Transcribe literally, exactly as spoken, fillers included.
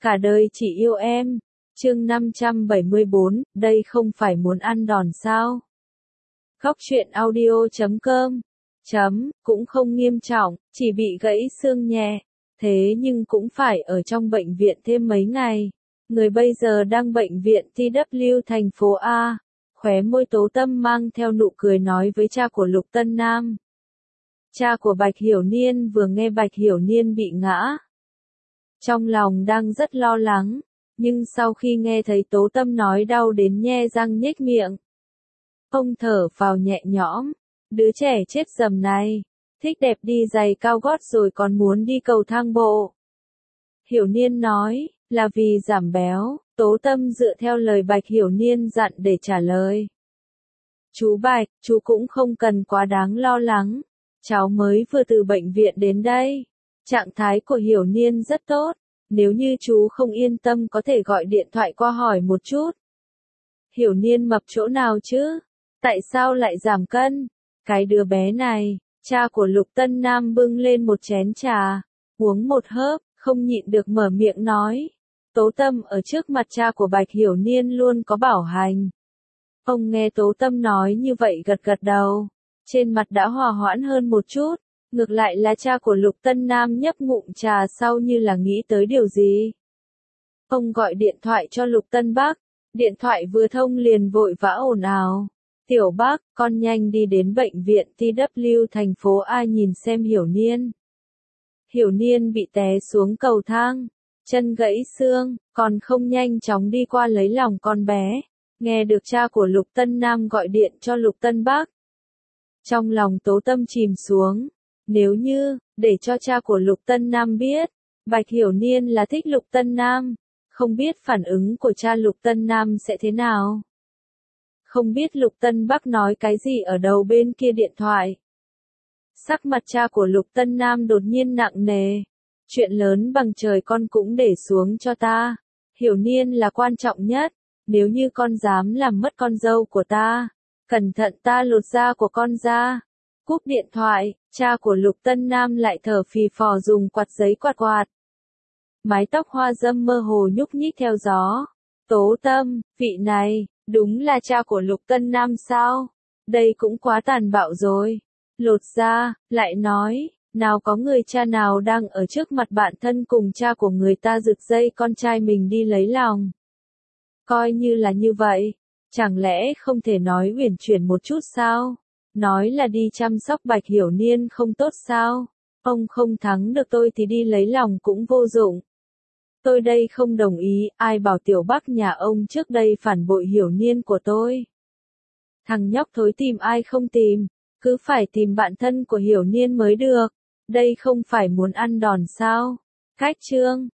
Cả đời chỉ yêu em. Chương năm trăm bảy mươi bốn, đây không phải muốn ăn đòn sao? Góc truyện audio chấm com. Chấm, cũng không nghiêm trọng, chỉ bị gãy xương nhẹ. Thế nhưng cũng phải ở trong bệnh viện thêm mấy ngày. Người bây giờ đang bệnh viện tê vê thành phố A. Khóe môi Tố Tâm mang theo nụ cười nói với cha của Lục Tân Nam. Cha của Bạch Hiểu Niên vừa nghe Bạch Hiểu Niên bị ngã. Trong lòng đang rất lo lắng, nhưng sau khi nghe thấy Tố Tâm nói đau đến nhe răng nhếch miệng. Ông thở vào nhẹ nhõm, đứa trẻ chết dầm này, thích đẹp đi giày cao gót rồi còn muốn đi cầu thang bộ. Hiểu Niên nói, là vì giảm béo, Tố Tâm dựa theo lời Bạch Hiểu Niên dặn để trả lời. Chú Bạch, chú cũng không cần quá đáng lo lắng, cháu mới vừa từ bệnh viện đến đây. Trạng thái của Hiểu Niên rất tốt, nếu như chú không yên tâm có thể gọi điện thoại qua hỏi một chút. Hiểu Niên mập chỗ nào chứ? Tại sao lại giảm cân? Cái đứa bé này, cha của Lục Tân Nam bưng lên một chén trà, uống một hớp, không nhịn được mở miệng nói. Tố Tâm ở trước mặt cha của Bạch Hiểu Niên luôn có bảo hành. Ông nghe Tố Tâm nói như vậy gật gật đầu, trên mặt đã hòa hoãn hơn một chút. Ngược lại là cha của Lục Tân Nam nhấp ngụm trà sau như là nghĩ tới điều gì. Ông gọi điện thoại cho Lục Tân Bắc, điện thoại vừa thông liền vội vã ồn ào. Tiểu Bắc, con nhanh đi đến bệnh viện tê vê thành phố A nhìn xem Hiểu Niên. Hiểu Niên bị té xuống cầu thang, chân gãy xương, còn không nhanh chóng đi qua lấy lòng con bé. Nghe được cha của Lục Tân Nam gọi điện cho Lục Tân Bắc. Trong lòng Tố Tâm chìm xuống. Nếu như, để cho cha của Lục Tân Nam biết, Bạch Hiểu Niên là thích Lục Tân Nam, không biết phản ứng của cha Lục Tân Nam sẽ thế nào. Không biết Lục Tân Bắc nói cái gì ở đầu bên kia điện thoại. Sắc mặt cha của Lục Tân Nam đột nhiên nặng nề. Chuyện lớn bằng trời con cũng để xuống cho ta. Hiểu Niên là quan trọng nhất, nếu như con dám làm mất con dâu của ta, cẩn thận ta lột da của con ra. Cúp điện thoại, cha của Lục Tân Nam lại thở phì phò dùng quạt giấy quạt quạt. Mái tóc hoa dâm mơ hồ nhúc nhích theo gió. Tố Tâm, vị này, đúng là cha của Lục Tân Nam sao? Đây cũng quá tàn bạo rồi. Lột da, lại nói, nào có người cha nào đang ở trước mặt bạn thân cùng cha của người ta giật dây con trai mình đi lấy lòng. Coi như là như vậy, chẳng lẽ không thể nói uyển chuyển một chút sao? Nói là đi chăm sóc Bạch Hiểu Niên không tốt sao? Ông không thắng được tôi thì đi lấy lòng cũng vô dụng. Tôi đây không đồng ý, ai bảo Tiểu Bắc nhà ông trước đây phản bội Hiểu Niên của tôi. Thằng nhóc thối tìm ai không tìm, cứ phải tìm bạn thân của Hiểu Niên mới được. Đây không phải muốn ăn đòn sao? Cách chương